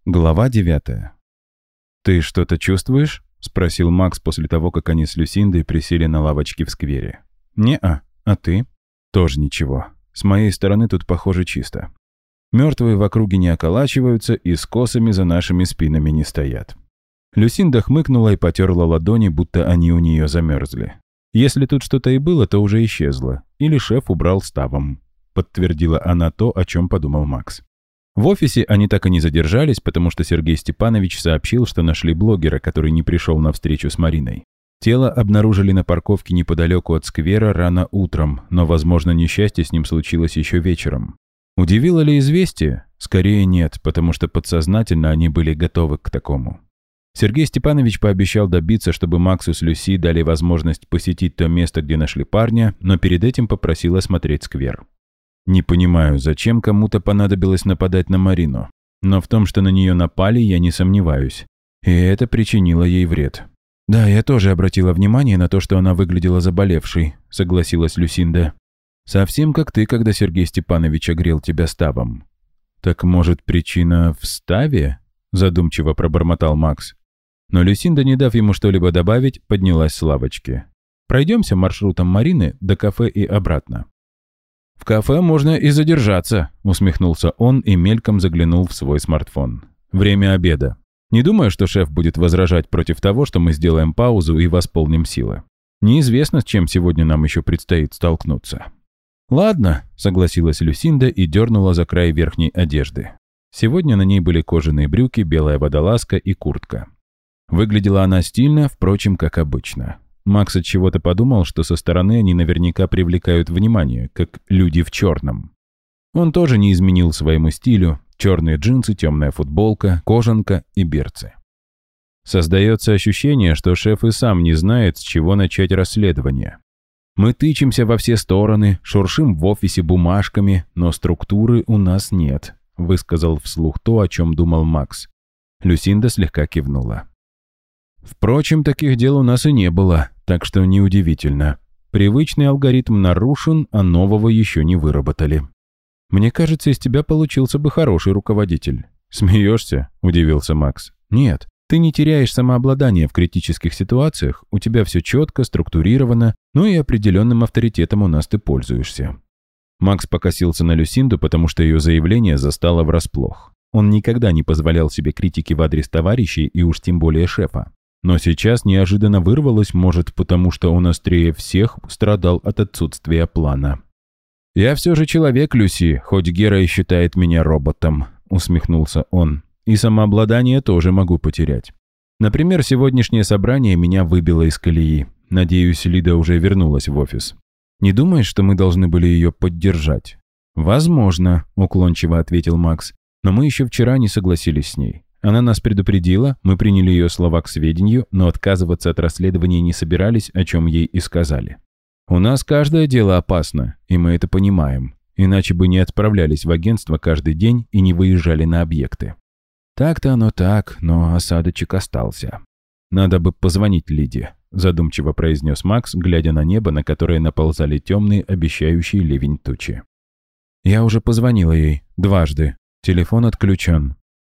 Глава 9. «Ты что-то чувствуешь?» — спросил Макс после того, как они с Люсиндой присели на лавочке в сквере. «Не-а. А ты?» «Тоже ничего. С моей стороны тут, похоже, чисто. Мертвые в округе не околачиваются и с косами за нашими спинами не стоят». Люсинда хмыкнула и потерла ладони, будто они у нее замерзли. «Если тут что-то и было, то уже исчезло. Или шеф убрал ставом», — подтвердила она то, о чем подумал Макс. В офисе они так и не задержались, потому что Сергей Степанович сообщил, что нашли блогера, который не пришел на встречу с Мариной. Тело обнаружили на парковке неподалеку от сквера рано утром, но, возможно, несчастье с ним случилось еще вечером. Удивило ли известие? Скорее нет, потому что подсознательно они были готовы к такому. Сергей Степанович пообещал добиться, чтобы Максу с Люси дали возможность посетить то место, где нашли парня, но перед этим попросил осмотреть сквер. Не понимаю, зачем кому-то понадобилось нападать на Марину. Но в том, что на нее напали, я не сомневаюсь. И это причинило ей вред. «Да, я тоже обратила внимание на то, что она выглядела заболевшей», — согласилась Люсинда. «Совсем как ты, когда Сергей Степанович огрел тебя ставом». «Так, может, причина в ставе?» — задумчиво пробормотал Макс. Но Люсинда, не дав ему что-либо добавить, поднялась с лавочки. «Пройдемся маршрутом Марины до кафе и обратно». «В кафе можно и задержаться», — усмехнулся он и мельком заглянул в свой смартфон. «Время обеда. Не думаю, что шеф будет возражать против того, что мы сделаем паузу и восполним силы. Неизвестно, с чем сегодня нам еще предстоит столкнуться». «Ладно», — согласилась Люсинда и дернула за край верхней одежды. Сегодня на ней были кожаные брюки, белая водолазка и куртка. Выглядела она стильно, впрочем, как обычно. Макс от чего-то подумал, что со стороны они наверняка привлекают внимание, как люди в черном. Он тоже не изменил своему стилю: черные джинсы, темная футболка, кожанка и берцы. Создается ощущение, что шеф и сам не знает, с чего начать расследование. Мы тычемся во все стороны, шуршим в офисе бумажками, но структуры у нас нет, высказал вслух то, о чем думал Макс. Люсинда слегка кивнула. Впрочем, таких дел у нас и не было, так что неудивительно. Привычный алгоритм нарушен, а нового еще не выработали. «Мне кажется, из тебя получился бы хороший руководитель». «Смеешься?» – удивился Макс. «Нет, ты не теряешь самообладание в критических ситуациях, у тебя все четко, структурировано, ну и определенным авторитетом у нас ты пользуешься». Макс покосился на Люсинду, потому что ее заявление застало врасплох. Он никогда не позволял себе критики в адрес товарищей и уж тем более шефа. Но сейчас неожиданно вырвалось, может, потому что он острее всех страдал от отсутствия плана. «Я все же человек, Люси, хоть Гера и считает меня роботом», — усмехнулся он. «И самообладание тоже могу потерять. Например, сегодняшнее собрание меня выбило из колеи. Надеюсь, Лида уже вернулась в офис. Не думаешь, что мы должны были ее поддержать?» «Возможно», — уклончиво ответил Макс. «Но мы еще вчера не согласились с ней. Она нас предупредила, мы приняли ее слова к сведению, но отказываться от расследования не собирались, о чем ей и сказали. У нас каждое дело опасно, и мы это понимаем, иначе бы не отправлялись в агентство каждый день и не выезжали на объекты. Так-то оно так, но осадочек остался. Надо бы позвонить Лиде», — задумчиво произнес Макс, глядя на небо, на которое наползали темные, обещающие ливень тучи. «Я уже позвонила ей. Дважды. Телефон отключен».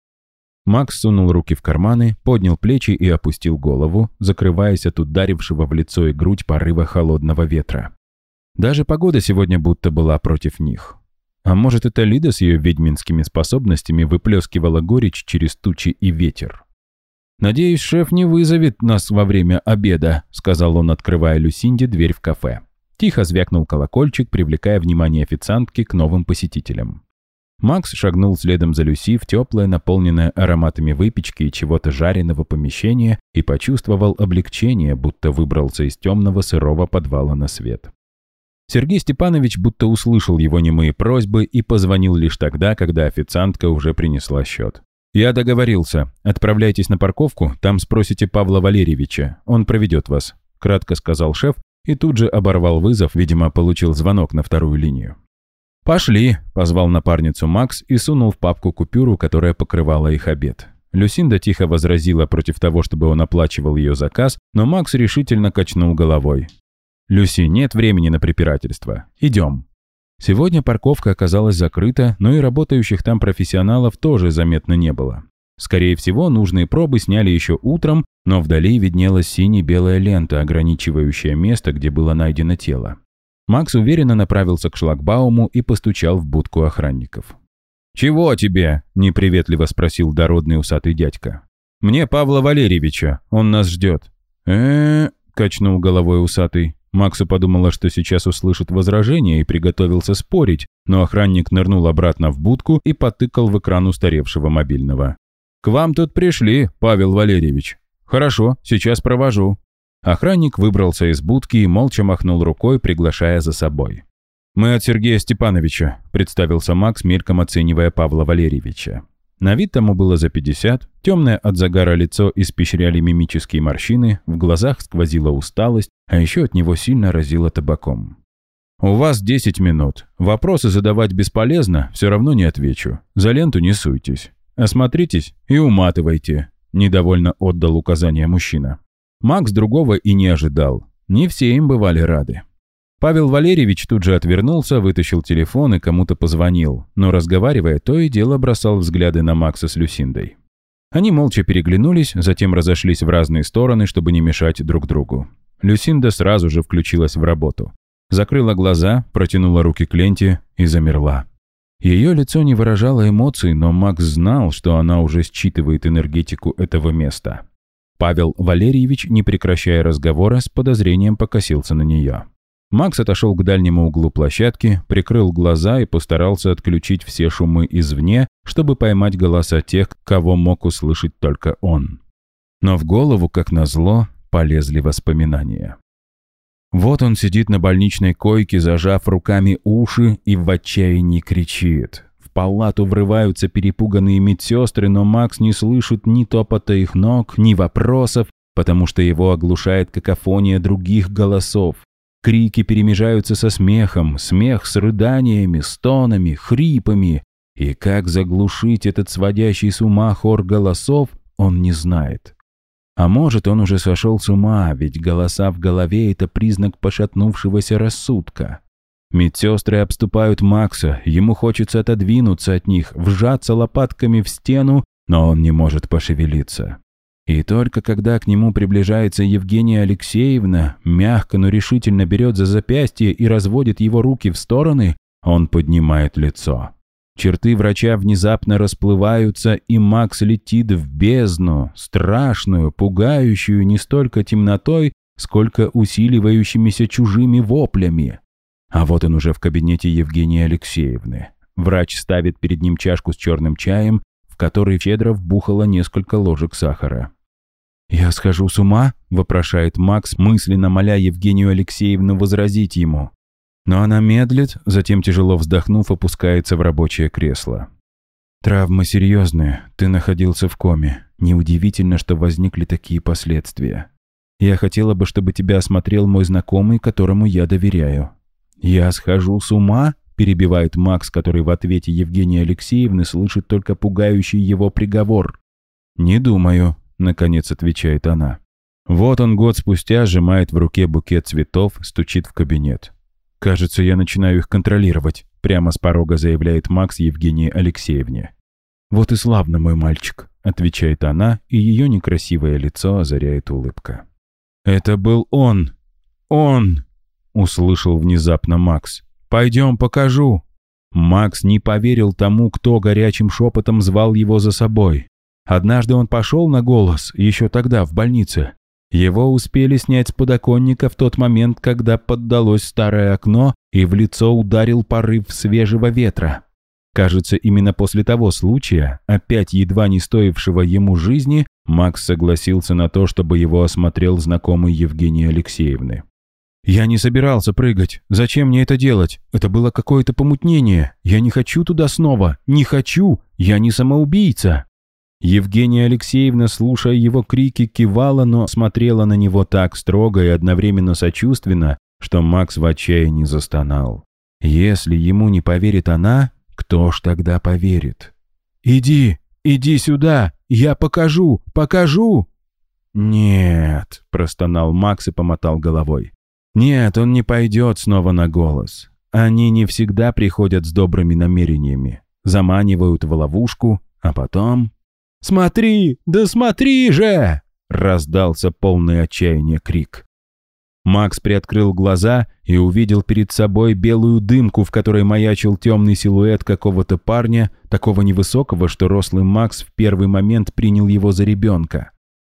Макс сунул руки в карманы, поднял плечи и опустил голову, закрываясь от ударившего в лицо и грудь порыва холодного ветра. Даже погода сегодня будто была против них. А может, это Лида с ее ведьминскими способностями выплескивала горечь через тучи и ветер? «Надеюсь, шеф не вызовет нас во время обеда», — сказал он, открывая Люсинде дверь в кафе. Тихо звякнул колокольчик, привлекая внимание официантки к новым посетителям. Макс шагнул следом за Люси в теплое, наполненное ароматами выпечки и чего-то жареного помещение и почувствовал облегчение, будто выбрался из темного сырого подвала на свет. Сергей Степанович будто услышал его немые просьбы и позвонил лишь тогда, когда официантка уже принесла счет. «Я договорился. Отправляйтесь на парковку, там спросите Павла Валерьевича. Он проведет вас», — кратко сказал шеф и тут же оборвал вызов, видимо, получил звонок на вторую линию. «Пошли», — позвал напарницу Макс и сунул в папку купюру, которая покрывала их обед. Люсинда тихо возразила против того, чтобы он оплачивал ее заказ, но Макс решительно качнул головой. «Люси, нет времени на препирательство. Идем». Сегодня парковка оказалась закрыта, но и работающих там профессионалов тоже заметно не было. Скорее всего, нужные пробы сняли еще утром, но вдали виднелась сине-белая лента, ограничивающая место, где было найдено тело. Макс уверенно направился к шлагбауму и постучал в будку охранников. «Чего тебе?» – неприветливо спросил дородный усатый дядька. «Мне Павла Валерьевича, он нас ждет». Качнул головой усатый. Максу подумала, что сейчас услышит возражение и приготовился спорить, но охранник нырнул обратно в будку и потыкал в экран устаревшего мобильного. «К вам тут пришли, Павел Валерьевич». «Хорошо, сейчас провожу». Охранник выбрался из будки и молча махнул рукой, приглашая за собой. «Мы от Сергея Степановича», – представился Макс, мельком оценивая Павла Валерьевича. На вид тому было за 50, темное от загара лицо испещряли мимические морщины, в глазах сквозила усталость, а еще от него сильно разило табаком. «У вас 10 минут. Вопросы задавать бесполезно, все равно не отвечу. За ленту не суйтесь. Осмотритесь и уматывайте», – недовольно отдал указание мужчина. Макс другого и не ожидал. Не все им бывали рады. Павел Валерьевич тут же отвернулся, вытащил телефон и кому-то позвонил, но, разговаривая, то и дело бросал взгляды на Макса с Люсиндой. Они молча переглянулись, затем разошлись в разные стороны, чтобы не мешать друг другу. Люсинда сразу же включилась в работу. Закрыла глаза, протянула руки к ленте и замерла. Ее лицо не выражало эмоций, но Макс знал, что она уже считывает энергетику этого места. Павел Валерьевич, не прекращая разговора, с подозрением покосился на нее. Макс отошел к дальнему углу площадки, прикрыл глаза и постарался отключить все шумы извне, чтобы поймать голоса тех, кого мог услышать только он. Но в голову, как назло, полезли воспоминания. Вот он сидит на больничной койке, зажав руками уши и в отчаянии кричит. В палату врываются перепуганные медсестры, но Макс не слышит ни топота их ног, ни вопросов, потому что его оглушает какофония других голосов. Крики перемежаются со смехом, смех с рыданиями, стонами, хрипами. И как заглушить этот сводящий с ума хор голосов, он не знает. А может, он уже сошел с ума, ведь голоса в голове – это признак пошатнувшегося рассудка. Медсестры обступают Макса, ему хочется отодвинуться от них, вжаться лопатками в стену, но он не может пошевелиться. И только когда к нему приближается Евгения Алексеевна, мягко, но решительно берет за запястье и разводит его руки в стороны, он поднимает лицо. Черты врача внезапно расплываются, и Макс летит в бездну, страшную, пугающую не столько темнотой, сколько усиливающимися чужими воплями. А вот он уже в кабинете Евгении Алексеевны. Врач ставит перед ним чашку с черным чаем, в которой щедро вбухало несколько ложек сахара. «Я схожу с ума?» – вопрошает Макс, мысленно моля Евгению Алексеевну возразить ему. Но она медлит, затем, тяжело вздохнув, опускается в рабочее кресло. «Травмы серьезные, ты находился в коме. Неудивительно, что возникли такие последствия. Я хотела бы, чтобы тебя осмотрел мой знакомый, которому я доверяю». «Я схожу с ума?» – перебивает Макс, который в ответе Евгении Алексеевны слышит только пугающий его приговор. «Не думаю», – наконец отвечает она. Вот он год спустя сжимает в руке букет цветов, стучит в кабинет. «Кажется, я начинаю их контролировать», – прямо с порога заявляет Макс Евгении Алексеевне. «Вот и славно, мой мальчик», – отвечает она, и ее некрасивое лицо озаряет улыбка. «Это был он! Он!» – услышал внезапно Макс. «Пойдем, покажу». Макс не поверил тому, кто горячим шепотом звал его за собой. Однажды он пошел на голос, еще тогда, в больнице. Его успели снять с подоконника в тот момент, когда поддалось старое окно и в лицо ударил порыв свежего ветра. Кажется, именно после того случая, опять едва не стоившего ему жизни, Макс согласился на то, чтобы его осмотрел знакомый Евгении Алексеевны. «Я не собирался прыгать. Зачем мне это делать? Это было какое-то помутнение. Я не хочу туда снова. Не хочу. Я не самоубийца». Евгения Алексеевна, слушая его крики, кивала, но смотрела на него так строго и одновременно сочувственно, что Макс в отчаянии застонал. Если ему не поверит она, кто ж тогда поверит? «Иди сюда, я покажу! «Нет», – простонал Макс и помотал головой. «Нет, он не пойдет снова на голос. Они не всегда приходят с добрыми намерениями, заманивают в ловушку, а потом...» «Смотри! Да смотри же!» — раздался полный отчаяния крик. Макс приоткрыл глаза и увидел перед собой белую дымку, в которой маячил темный силуэт какого-то парня, такого невысокого, что рослый Макс в первый момент принял его за ребенка.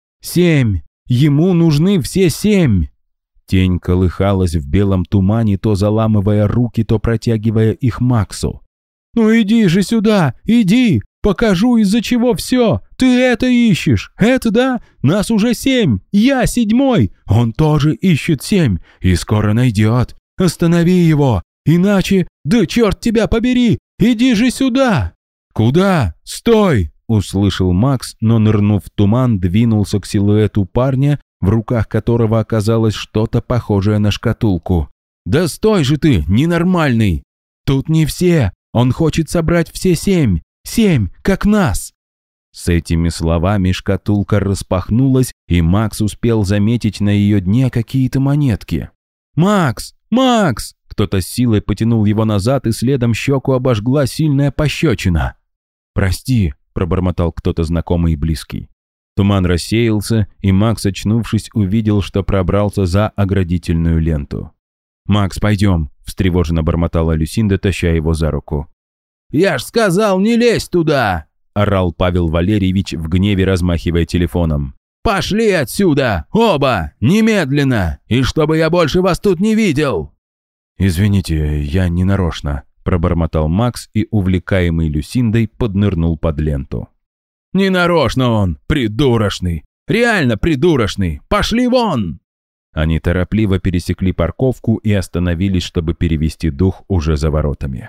7! Ему нужны все 7! Тень колыхалась в белом тумане, то заламывая руки, то протягивая их Максу. «Ну иди же сюда! Иди! Покажу, из-за чего все! Ты это ищешь! Это да? Нас уже 7! Я 7! Он тоже ищет 7! И скоро найдет! Останови его! Иначе... Да черт тебя побери! Иди же сюда!» «Куда? Стой!» — услышал Макс, но, нырнув в туман, двинулся к силуэту парня, в руках которого оказалось что-то похожее на шкатулку. «Да стой же ты, ненормальный! Тут не все! Он хочет собрать все 7! 7, как нас!» С этими словами шкатулка распахнулась, и Макс успел заметить на ее дне какие-то монетки. «Макс! Макс!» Кто-то с силой потянул его назад, и следом щеку обожгла сильная пощечина. «Прости», — пробормотал кто-то знакомый и близкий. Туман рассеялся, и Макс, очнувшись, увидел, что пробрался за оградительную ленту. «Макс, пойдем», — встревоженно бормотала Люсинда, таща его за руку. «Я ж сказал, не лезь туда!» — орал Павел Валерьевич в гневе, размахивая телефоном. «Пошли отсюда! Оба! Немедленно! И чтобы я больше вас тут не видел!» «Извините, я не нарочно», — пробормотал Макс и, увлекаемый Люсиндой, поднырнул под ленту. «Не нарочно он, придурочный! Реально придурочный! Пошли вон!» Они торопливо пересекли парковку и остановились, чтобы перевести дух уже за воротами.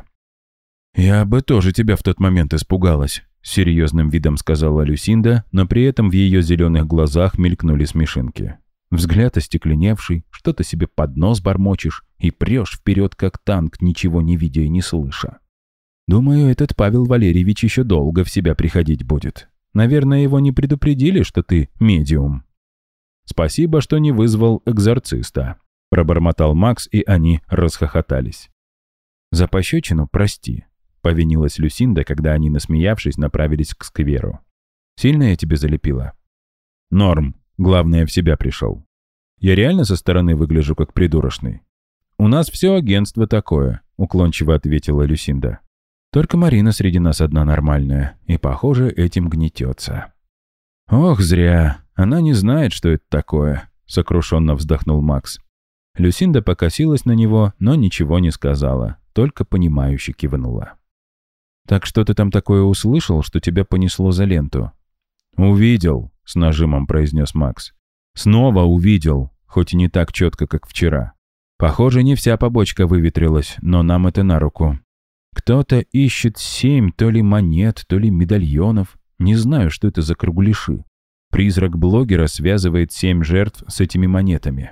«Я бы тоже тебя в тот момент испугалась», — серьезным видом сказала Люсинда, но при этом в ее зеленых глазах мелькнули смешинки. Взгляд остекленевший, что-то себе под нос бормочешь и прешь вперед, как танк, ничего не видя и не слыша. Думаю, этот Павел Валерьевич еще долго в себя приходить будет. Наверное, его не предупредили, что ты медиум. «Спасибо, что не вызвал экзорциста», — пробормотал Макс, и они расхохотались. «За пощечину прости», — повинилась Люсинда, когда они, насмеявшись, направились к скверу. «Сильно я тебе залепила?» «Норм. Главное, в себя пришел. Я реально со стороны выгляжу как придурочный?» «У нас все агентство такое», — уклончиво ответила Люсинда. «Только Марина среди нас одна нормальная, и, похоже, этим гнетется». «Ох, зря. Она не знает, что это такое», — сокрушенно вздохнул Макс. Люсинда покосилась на него, но ничего не сказала, только понимающе кивнула. «Так что ты там такое услышал, что тебя понесло за ленту?» «Увидел», — с нажимом произнес Макс. «Снова увидел, хоть и не так четко, как вчера. Похоже, не вся побочка выветрилась, но нам это на руку. Кто-то ищет 7 то ли монет, то ли медальонов. Не знаю, что это за кругляши. Призрак блогера связывает 7 жертв с этими монетами.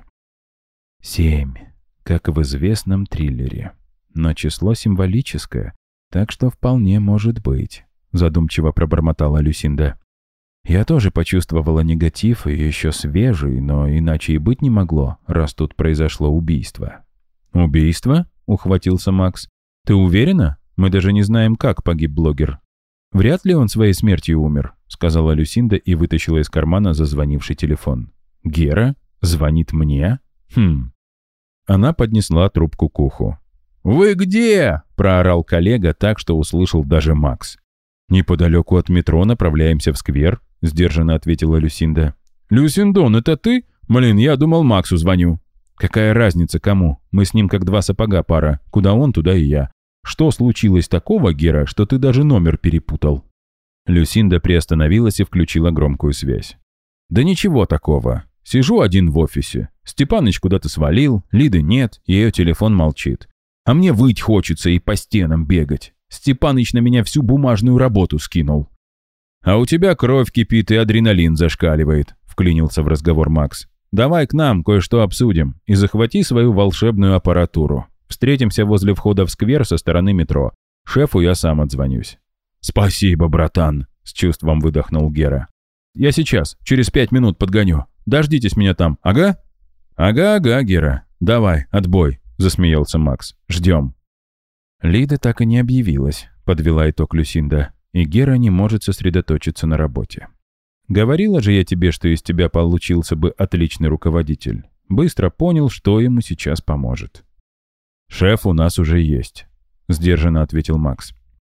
7, как в известном триллере. Но число символическое, так что вполне может быть», — задумчиво пробормотала Люсинда. «Я тоже почувствовала негатив, и еще свежий, но иначе и быть не могло, раз тут произошло убийство». «Убийство?» — ухватился Макс. «Ты уверена? Мы даже не знаем, как погиб блогер». «Вряд ли он своей смертью умер», — сказала Люсинда и вытащила из кармана зазвонивший телефон. «Гера? Звонит мне? Хм». Она поднесла трубку к уху. «Вы где?» — проорал коллега так, что услышал даже Макс. «Неподалеку от метро направляемся в сквер», — сдержанно ответила Люсинда. «Люсиндон, это ты? Блин, я думал, Максу звоню». «Какая разница кому? Мы с ним как два сапога пара. Куда он, туда и я. Что случилось такого, Гера, что ты даже номер перепутал?» Люсинда приостановилась и включила громкую связь. «Да ничего такого. Сижу один в офисе. Степаныч куда-то свалил, Лиды нет, ее телефон молчит. А мне выть хочется и по стенам бегать. Степаныч на меня всю бумажную работу скинул». «А у тебя кровь кипит и адреналин зашкаливает», — вклинился в разговор Макс. «Давай к нам кое-что обсудим и захвати свою волшебную аппаратуру. Встретимся возле входа в сквер со стороны метро. Шефу я сам отзвонюсь». «Спасибо, братан», — с чувством выдохнул Гера. «Я сейчас, через 5 минут подгоню. Дождитесь меня там, ага?» «Ага, Гера. Давай, отбой», — засмеялся Макс. «Ждем». Лида так и не объявилась, подвела итог Люсинда. и Гера не может сосредоточиться на работе. «Говорила же я тебе, что из тебя получился бы отличный руководитель». Быстро понял, что ему сейчас поможет. «Шеф у нас уже есть», — сдержанно ответил Макс.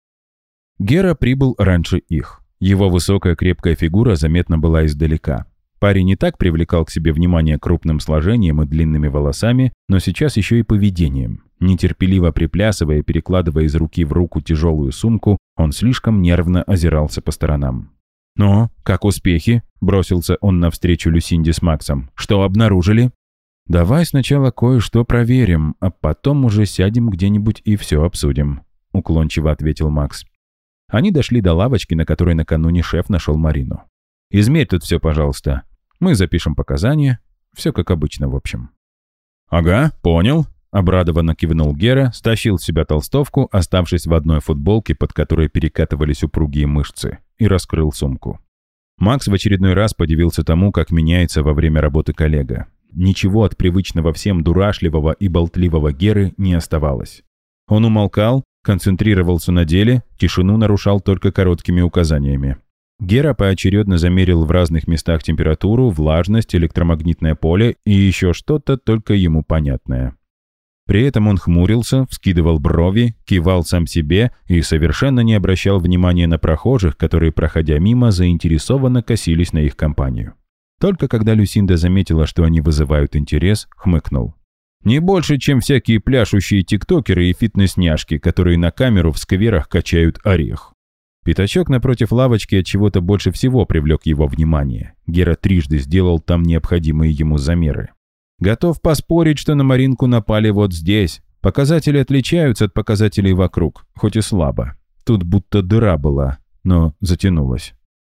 Гера прибыл раньше их. Его высокая крепкая фигура заметна была издалека. Парень не так привлекал к себе внимание крупным сложением и длинными волосами, но сейчас еще и поведением. Нетерпеливо приплясывая и перекладывая из руки в руку тяжелую сумку, он слишком нервно озирался по сторонам. «Ну, как успехи?» – бросился он навстречу Люсинде с Максом. «Что обнаружили?» «Давай сначала кое-что проверим, а потом уже сядем где-нибудь и все обсудим», – уклончиво ответил Макс. Они дошли до лавочки, на которой накануне шеф нашел Марину. «Измерь тут все, пожалуйста. Мы запишем показания. Все как обычно, в общем». «Ага, понял», – обрадованно кивнул Гера, стащил с себя толстовку, оставшись в одной футболке, под которой перекатывались упругие мышцы, и раскрыл сумку. Макс в очередной раз подивился тому, как меняется во время работы коллега. Ничего от привычного всем дурашливого и болтливого Геры не оставалось. Он умолкал, концентрировался на деле, тишину нарушал только короткими указаниями. Гера поочередно замерил в разных местах температуру, влажность, электромагнитное поле и еще что-то только ему понятное. При этом он хмурился, вскидывал брови, кивал сам себе и совершенно не обращал внимания на прохожих, которые, проходя мимо, заинтересованно косились на их компанию. Только когда Люсинда заметила, что они вызывают интерес, хмыкнул. Не больше, чем всякие пляшущие тиктокеры и фитнес-няшки, которые на камеру в скверах качают орех. Пятачок напротив лавочки от чего-то больше всего привлек его внимание. Гера трижды сделал там необходимые ему замеры. Готов поспорить, что на Маринку напали вот здесь. Показатели отличаются от показателей вокруг, хоть и слабо. Тут будто дыра была, но затянулась.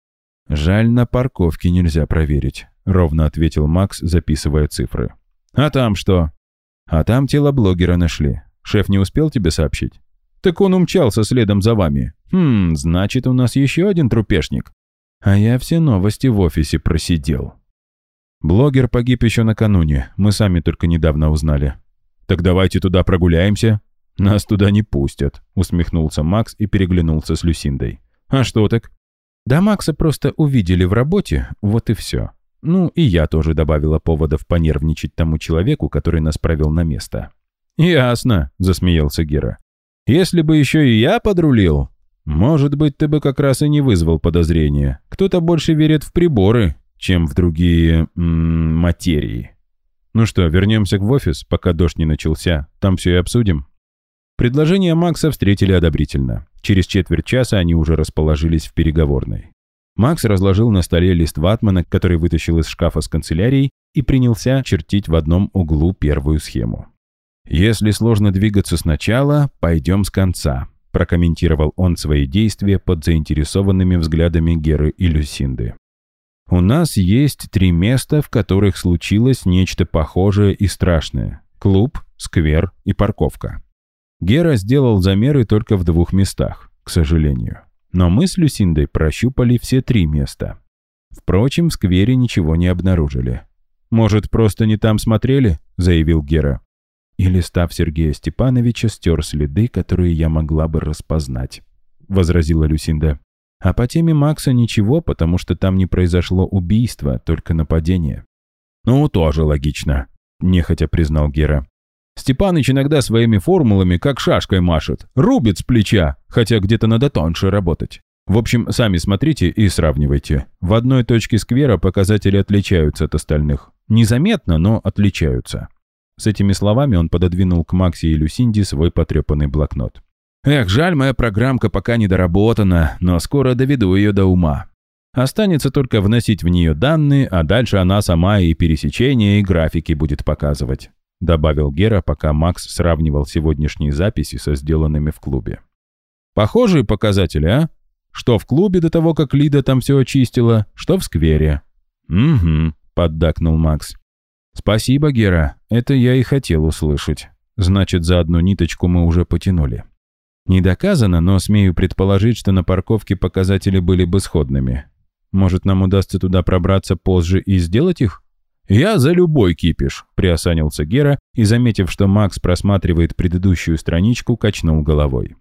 «Жаль, на парковке нельзя проверить», — ровно ответил Макс, записывая цифры. «А там что?» «А там тело блогера нашли. Шеф не успел тебе сообщить?» «Так он умчался следом за вами». Значит, у нас еще один трупешник». «А я все новости в офисе просидел». «Блогер погиб еще накануне, мы сами только недавно узнали». «Так давайте туда прогуляемся». «Нас туда не пустят», — усмехнулся Макс и переглянулся с Люсиндой. «А что так?» «Да Макса просто увидели в работе, вот и все. Ну, и я тоже добавила поводов понервничать тому человеку, который нас провел на место». «Ясно», — засмеялся Гера. «Если бы еще и я подрулил, может быть, ты бы как раз и не вызвал подозрения. Кто-то больше верит в приборы, чем в другие материи. Ну что, вернемся в офис, пока дождь не начался, там все и обсудим». Предложение Макса встретили одобрительно. Через четверть часа они уже расположились в переговорной. Макс разложил на столе лист ватмана, который вытащил из шкафа с канцелярией, и принялся чертить в одном углу первую схему. «Если сложно двигаться сначала, пойдем с конца», прокомментировал он свои действия под заинтересованными взглядами Геры и Люсинды. «У нас есть 3 места, в которых случилось нечто похожее и страшное. Клуб, сквер и парковка. Гера сделал замеры только в 2 местах, к сожалению. Но мы с Люсиндой прощупали все 3 места. Впрочем, в сквере ничего не обнаружили. «Может, просто не там смотрели?» – заявил Гера. «И листав Сергея Степановича стер следы, которые я могла бы распознать», – возразила Люсинда. «А по теме Макса ничего, потому что там не произошло убийство, только нападение». «Ну, тоже логично», – нехотя признал Гера. «Степаныч иногда своими формулами как шашкой машет, рубит с плеча, хотя где-то надо тоньше работать. В общем, сами смотрите и сравнивайте. В одной точке сквера показатели отличаются от остальных. Незаметно, но отличаются». С этими словами он пододвинул к Максе и Люсинде свой потрепанный блокнот. «Эх, жаль, моя программка пока не доработана, но скоро доведу ее до ума. Останется только вносить в нее данные, а дальше она сама и пересечения, и графики будет показывать», добавил Гера, пока Макс сравнивал сегодняшние записи со сделанными в клубе. «Похожие показатели, а? Что в клубе до того, как Лида там все очистила, что в сквере». «Угу», поддакнул Макс. «Спасибо, Гера, это я и хотел услышать. Значит, за одну ниточку мы уже потянули. Не доказано, но смею предположить, что на парковке показатели были бы сходными. Может, нам удастся туда пробраться позже и сделать их?» «Я за любой кипиш», — приосанился Гера и, заметив, что Макс просматривает предыдущую страничку, качнул головой.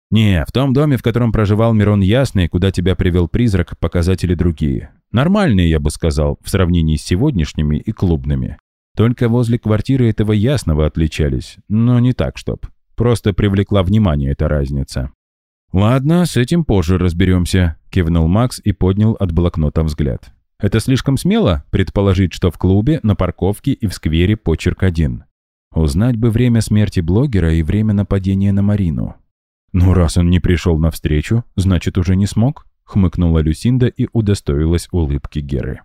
«Не, в том доме, в котором проживал Мирон Ясный, куда тебя привел призрак, показатели другие. Нормальные, я бы сказал, в сравнении с сегодняшними и клубными. Только возле квартиры этого Ясного отличались, но не так, чтоб. Просто привлекла внимание эта разница». «Ладно, с этим позже разберемся», — кивнул Макс и поднял от блокнота взгляд. «Это слишком смело предположить, что в клубе, на парковке и в сквере почерк один. Узнать бы время смерти блогера и время нападения на Марину». «Ну, раз он не пришел навстречу, значит, уже не смог», — хмыкнула Люсинда и удостоилась улыбки Геры.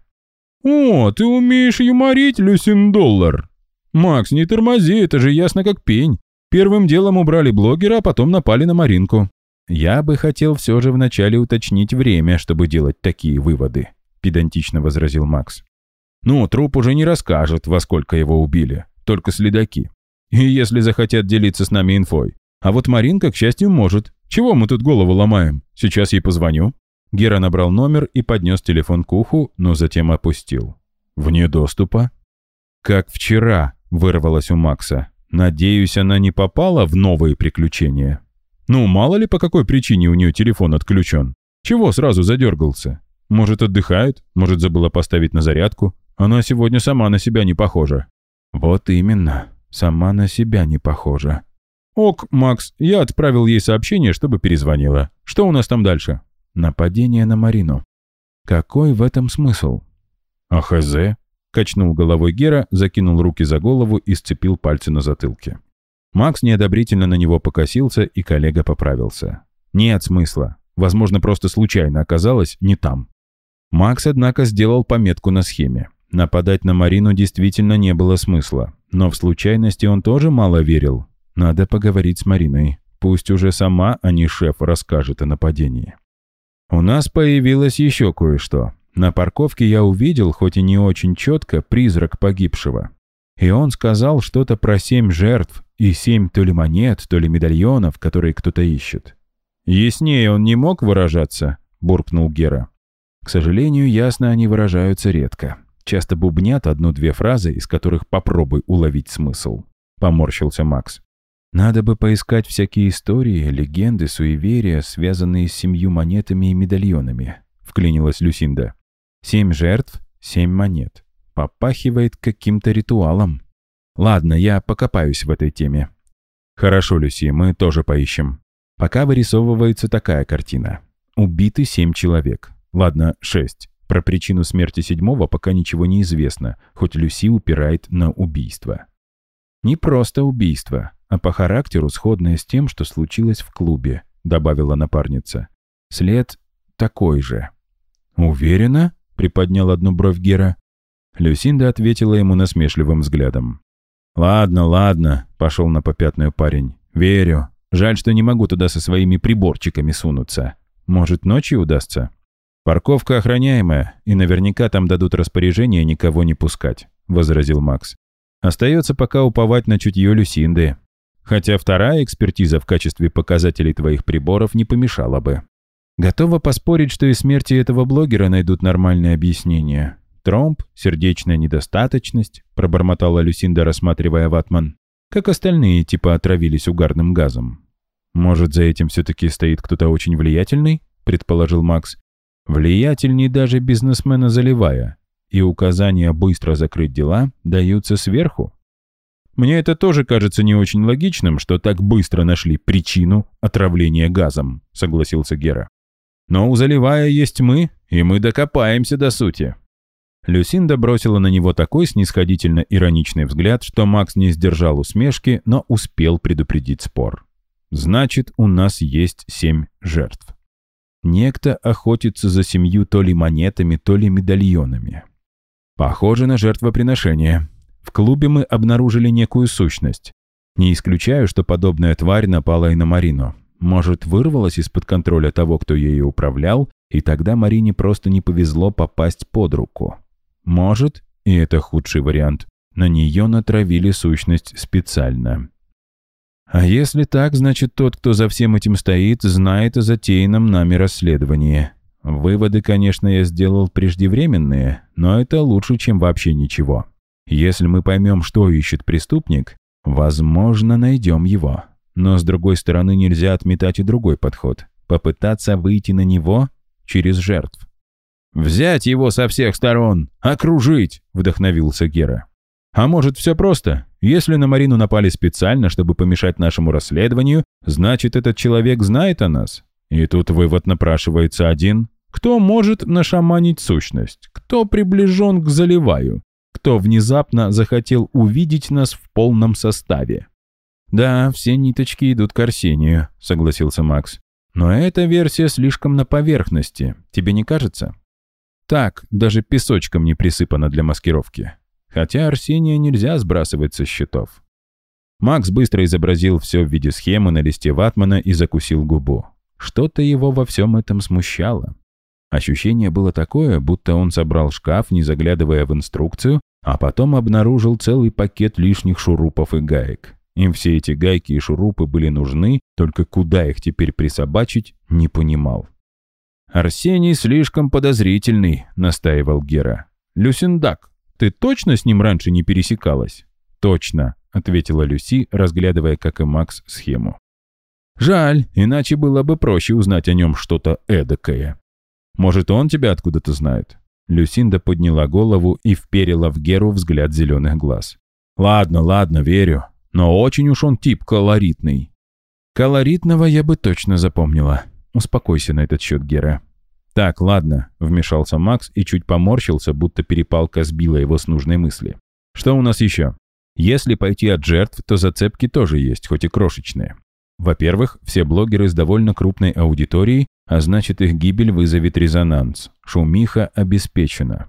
«О, ты умеешь юморить, Люсиндоллар!» «Макс, не тормози, это же ясно как пень. Первым делом убрали блогера, а потом напали на Маринку». «Я бы хотел все же вначале уточнить время, чтобы делать такие выводы», — педантично возразил Макс. «Ну, труп уже не расскажет, во сколько его убили, только следаки. И если захотят делиться с нами инфой. А вот Маринка, к счастью, может. Чего мы тут голову ломаем? Сейчас ей позвоню». Гера набрал номер и поднес телефон к уху, но затем опустил. «Вне доступа?» «Как вчера», — вырвалось у Макса. «Надеюсь, она не попала в новые приключения?» «Ну, мало ли, по какой причине у нее телефон отключен. Чего сразу задергался? Может, отдыхает? Может, забыла поставить на зарядку? Она сегодня сама на себя не похожа». «Вот именно, сама на себя не похожа». «Ок, Макс, я отправил ей сообщение, чтобы перезвонила. Что у нас там дальше?» «Нападение на Марину». «Какой в этом смысл?» «А хз?» — качнул головой Гера, закинул руки за голову и сцепил пальцы на затылке. Макс неодобрительно на него покосился, и коллега поправился. «Нет смысла. Возможно, просто случайно оказалось не там». Макс, однако, сделал пометку на схеме. Нападать на Марину действительно не было смысла. Но в случайности он тоже мало верил. Надо поговорить с Мариной. Пусть уже сама, а не шеф, расскажет о нападении. «У нас появилось еще кое-что. На парковке я увидел, хоть и не очень четко, призрак погибшего. И он сказал что-то про 7 жертв и 7 то ли монет, то ли медальонов, которые кто-то ищет». «Яснее он не мог выражаться?» – буркнул Гера. «К сожалению, ясно они выражаются редко. Часто бубнят 1-2 фразы, из которых попробуй уловить смысл», – поморщился Макс. «Надо бы поискать всякие истории, легенды, суеверия, связанные с 7 монетами и медальонами», — вклинилась Люсинда. 7 жертв, 7 монет. Попахивает каким-то ритуалом. Ладно, я покопаюсь в этой теме». «Хорошо, Люси, мы тоже поищем». Пока вырисовывается такая картина. Убиты 7 человек. Ладно, 6. Про причину смерти 7-го пока ничего не известно, хоть Люси упирает на убийство. «Не просто убийство, а по характеру сходное с тем, что случилось в клубе», — добавила напарница. «След такой же». «Уверена?» — приподнял одну бровь Гера. Люсинда ответила ему насмешливым взглядом. «Ладно, ладно», — пошел на попятную парень. «Верю. Жаль, что не могу туда со своими приборчиками сунуться. Может, ночью удастся?» «Парковка охраняемая, и наверняка там дадут распоряжение никого не пускать», — возразил Макс. «Остается пока уповать на чутье Люсинды. Хотя вторая экспертиза в качестве показателей твоих приборов не помешала бы. Готова поспорить, что и смерти этого блогера найдут нормальное объяснение. Тромб, сердечная недостаточность», — пробормотала Люсинда, рассматривая ватман. «Как остальные, типа, отравились угарным газом». «Может, за этим все-таки стоит кто-то очень влиятельный?» — предположил Макс. «Влиятельней даже бизнесмена Заливая. И указания быстро закрыть дела даются сверху». «Мне это тоже кажется не очень логичным, что так быстро нашли причину отравления газом», — согласился Гера. «Но у Заливая есть мы, и мы докопаемся до сути». Люсинда бросила на него такой снисходительно-ироничный взгляд, что Макс не сдержал усмешки, но успел предупредить спор. «Значит, у нас есть 7 жертв. Некто охотится за 7 то ли монетами, то ли медальонами. Похоже на жертвоприношение. В клубе мы обнаружили некую сущность. Не исключаю, что подобная тварь напала и на Марину. Может, вырвалась из-под контроля того, кто ею управлял, и тогда Марине просто не повезло попасть под руку. Может, и это худший вариант, на нее натравили сущность специально. А если так, значит, тот, кто за всем этим стоит, знает о затеянном нами расследовании. Выводы, конечно, я сделал преждевременные, но это лучше, чем вообще ничего. Если мы поймем, что ищет преступник, возможно, найдем его. Но, с другой стороны, нельзя отметать и другой подход. Попытаться выйти на него через жертв. «Взять его со всех сторон! Окружить!» – вдохновился Гера. «А может, все просто? Если на Марину напали специально, чтобы помешать нашему расследованию, значит, этот человек знает о нас? И тут вывод напрашивается один. Кто может нашаманить сущность? Кто приближен к Заливаю? Кто внезапно захотел увидеть нас в полном составе?» «Да, все ниточки идут к Арсению», – согласился Макс. «Но эта версия слишком на поверхности, тебе не кажется?» «Так, даже песочком не присыпано для маскировки. Хотя Арсения нельзя сбрасывать со счетов». Макс быстро изобразил все в виде схемы на листе ватмана и закусил губу. Что-то его во всем этом смущало. Ощущение было такое, будто он собрал шкаф, не заглядывая в инструкцию, а потом обнаружил целый пакет лишних шурупов и гаек. Им все эти гайки и шурупы были нужны, только куда их теперь присобачить, не понимал. «Арсений слишком подозрительный», — настаивал Гера. «Люсиндак, ты точно с ним раньше не пересекалась?» «Точно», — ответила Люси, разглядывая, как и Макс, схему. «Жаль, иначе было бы проще узнать о нем что-то эдакое. Может, он тебя откуда-то знает?» Люсинда подняла голову и вперила в Геру взгляд зеленых глаз. «Ладно, верю. Но очень уж он тип колоритный». «Колоритного я бы точно запомнила. Успокойся на этот счет, Гера». «Так, ладно», — вмешался Макс и чуть поморщился, будто перепалка сбила его с нужной мысли. «Что у нас еще? Если пойти от жертв, то зацепки тоже есть, хоть и крошечные. Во-первых, все блогеры с довольно крупной аудиторией, а значит, их гибель вызовет резонанс. Шумиха обеспечена».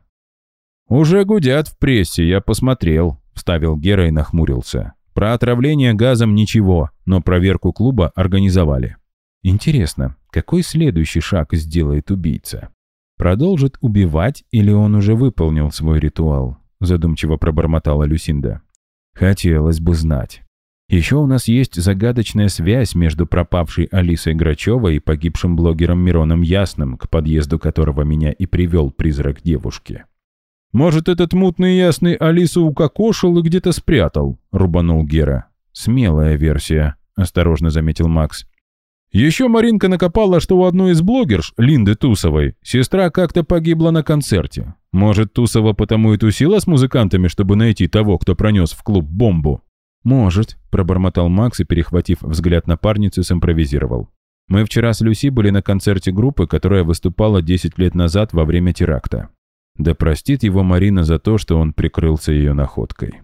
«Уже гудят в прессе, я посмотрел», — вставил Гера и нахмурился. «Про отравление газом ничего, но проверку клуба организовали». «Интересно, какой следующий шаг сделает убийца? Продолжит убивать или он уже выполнил свой ритуал?» Задумчиво пробормотала Люсинда. «Хотелось бы знать. Еще у нас есть загадочная связь между пропавшей Алисой Грачевой и погибшим блогером Мироном Ясным, к подъезду которого меня и привел призрак девушки». «Может, этот мутный Ясный Алису укокошил и где-то спрятал?» — рубанул Гера. «Смелая версия», — осторожно заметил Макс. «Еще Маринка накопала, что у одной из блогерш, Линды Тусовой, сестра как-то погибла на концерте. Может, Тусова потому и тусила с музыкантами, чтобы найти того, кто пронес в клуб бомбу?» «Может», — пробормотал Макс и, перехватив взгляд напарницы, симпровизировал. «Мы вчера с Люси были на концерте группы, которая выступала 10 лет назад во время теракта. Да простит его Марина за то, что он прикрылся ее находкой».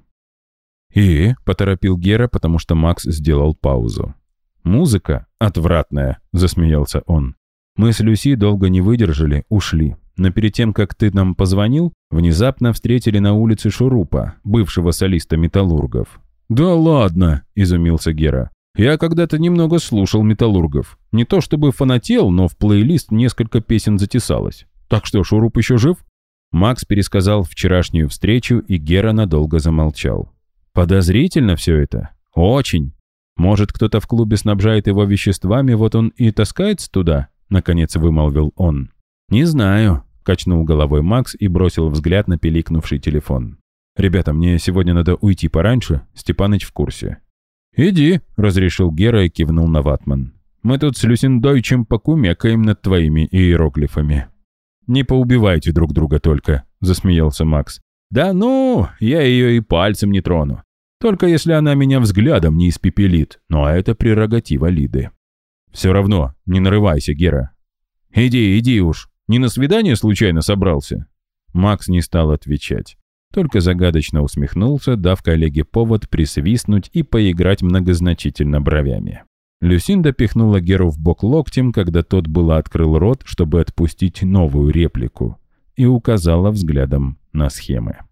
«И?» — поторопил Гера, потому что Макс сделал паузу. «Музыка отвратная», — засмеялся он. «Мы с Люси долго не выдержали, ушли. Но перед тем, как ты нам позвонил, внезапно встретили на улице Шурупа, бывшего солиста Металлургов». «Да ладно», — изумился Гера. «Я когда-то немного слушал Металлургов. Не то чтобы фанател, но в плейлист несколько песен затесалось. Так что, Шуруп еще жив?» Макс пересказал вчерашнюю встречу, и Гера надолго замолчал. «Подозрительно все это. Очень. Может, кто-то в клубе снабжает его веществами, вот он и таскается туда?» Наконец вымолвил он. «Не знаю», — качнул головой Макс и бросил взгляд на пиликнувший телефон. «Ребята, мне сегодня надо уйти пораньше, Степаныч в курсе». «Иди», — разрешил Гера и кивнул на ватман. «Мы тут с Люсиндойчем покумекаем над твоими иероглифами». «Не поубивайте друг друга только», — засмеялся Макс. «Да ну, я ее и пальцем не трону. Только если она меня взглядом не испепелит, но это прерогатива Лиды». «Все равно, не нарывайся, Гера». «Иди уж, не на свидание случайно собрался?» Макс не стал отвечать, только загадочно усмехнулся, дав коллеге повод присвистнуть и поиграть многозначительно бровями. Люсинда пихнула Геру в бок локтем, когда тот было открыл рот, чтобы отпустить новую реплику, и указала взглядом на схемы.